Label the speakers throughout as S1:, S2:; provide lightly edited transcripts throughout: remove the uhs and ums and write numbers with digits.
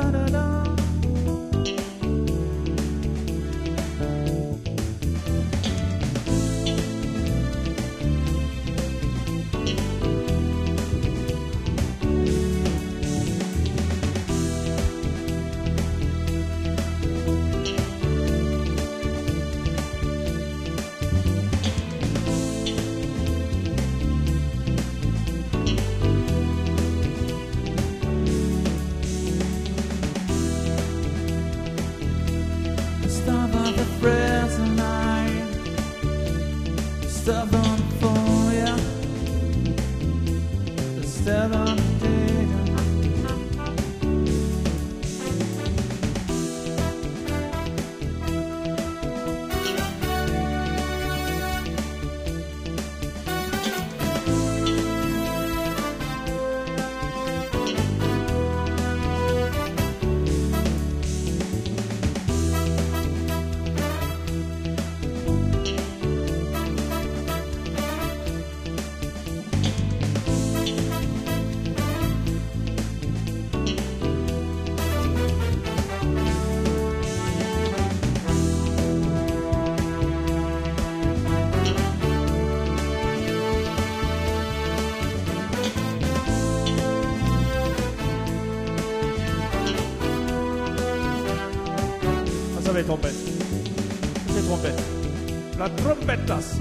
S1: Les trompettes. Les trompettes. La trompetas.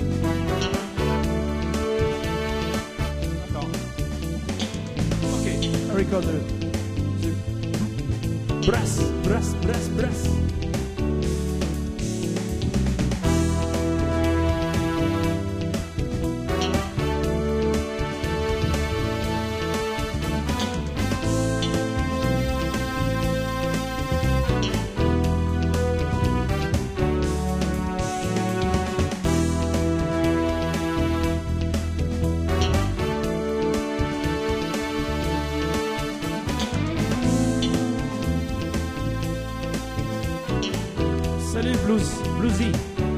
S1: Attends. Ok. I record the brass, brass, brass, brass. Salut Bluesy.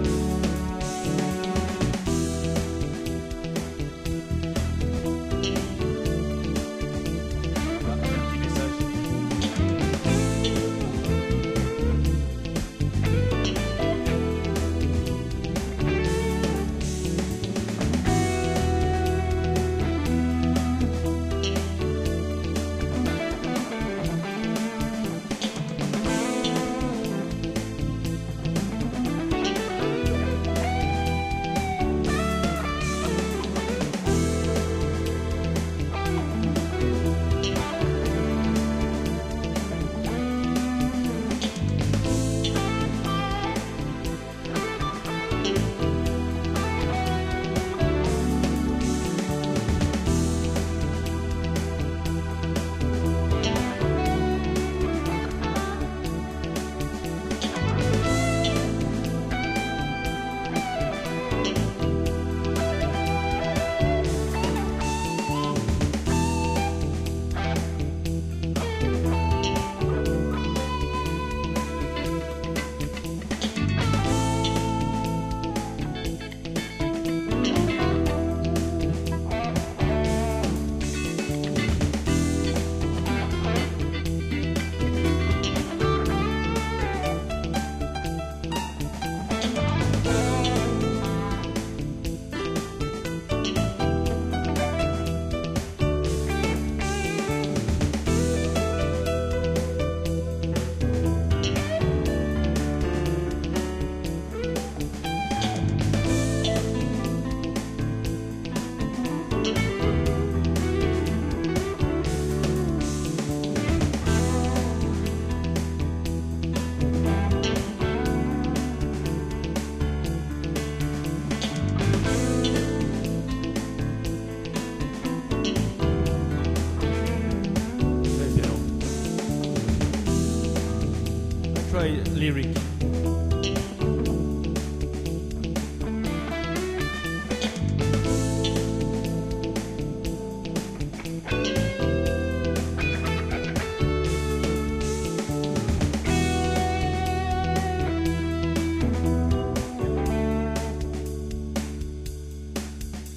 S1: Lyric.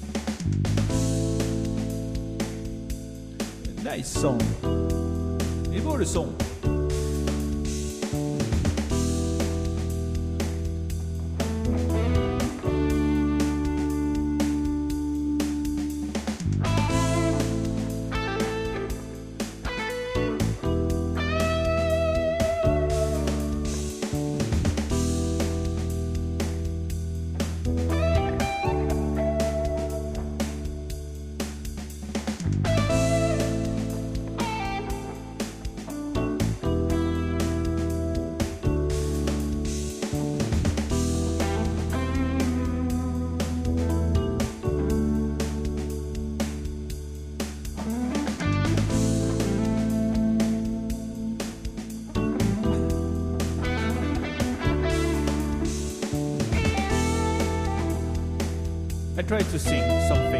S1: Nice song.
S2: Il est beau le son. I tried to sing something.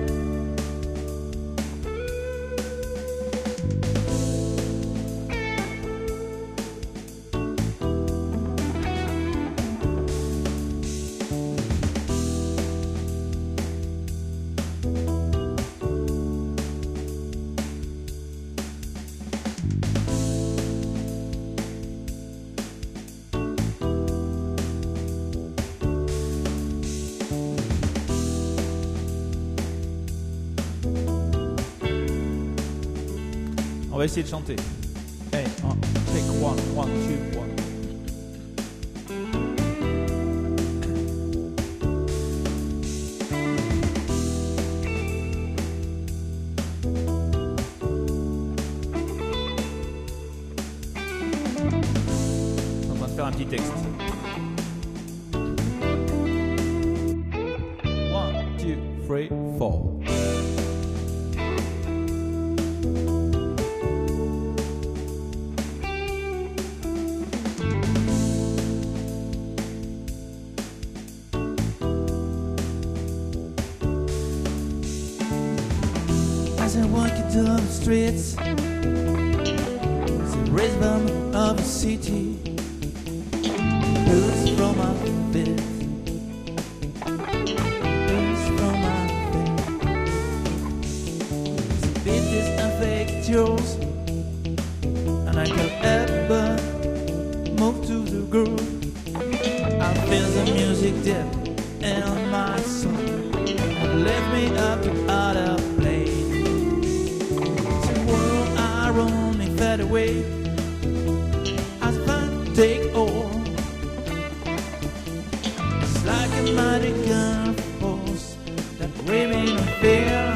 S2: On va essayer de chanter. Hey, take one, two, one. On va faire un petit texte. 1, 2, 3, 4.
S3: As I walk into the streets, the rhythm of a city blues from my feet, blues from my feet. The beat is infectious, and I can ever move to the groove. I feel the music deep in my soul, and lift me up to other place. Only fade away as I take all. It's like a magical force that remains in fear.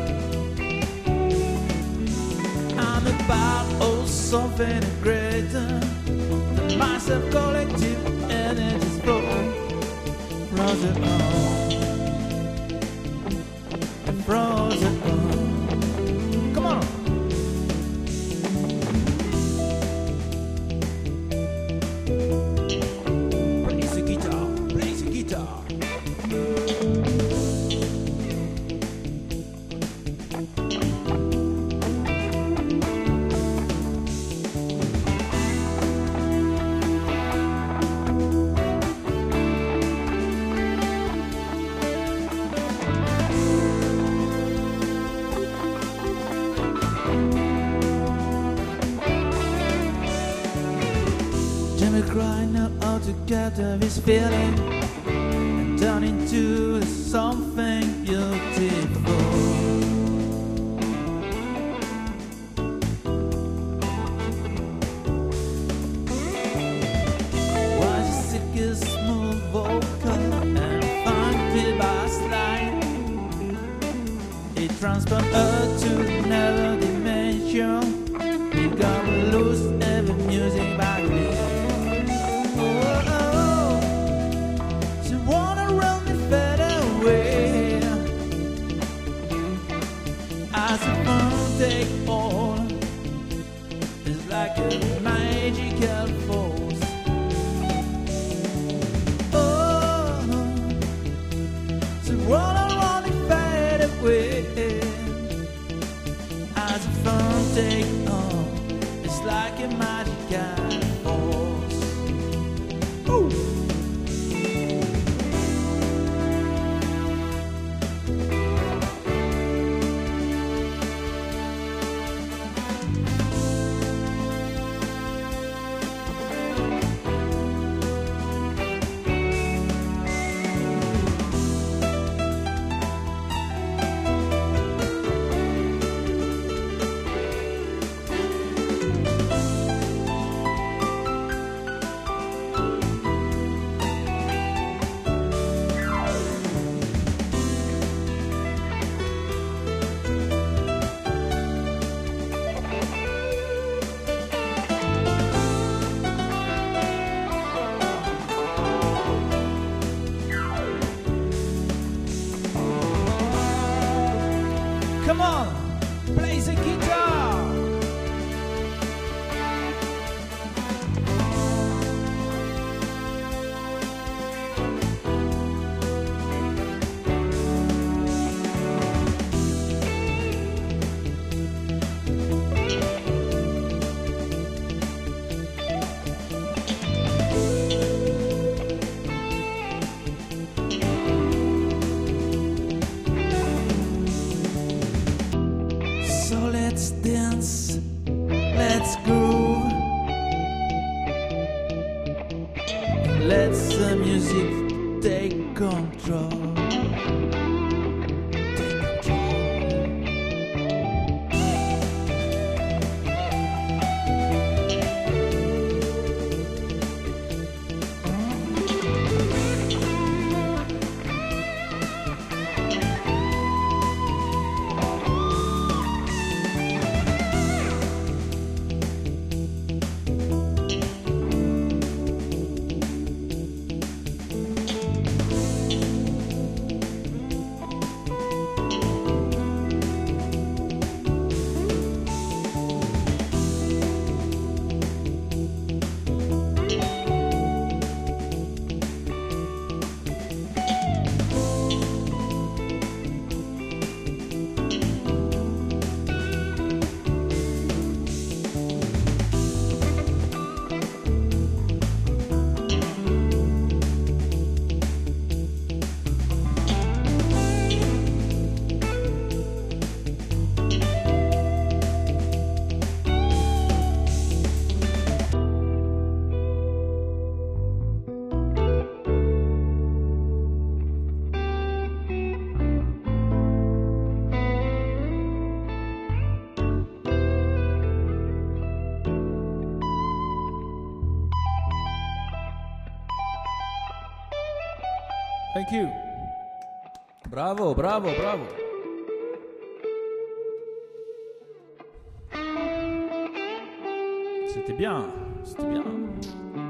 S3: I'm a part of something greater than myself, collective energies flow. Frozen on, frozen on. Come on. Jimmy crying out all together this feeling and turn into something beautiful. Why the sickest smooth vocal and funky bass line? It transforms her to another dimension. We gotta lose every music back there. As a fun take all, it's like a magical force. Oh, so what I want to fade away. As a fun take all, it's like a magical force. Ooh. let the music take control.
S2: Thank you. Bravo, bravo, bravo.
S1: C'était bien, c'était bien.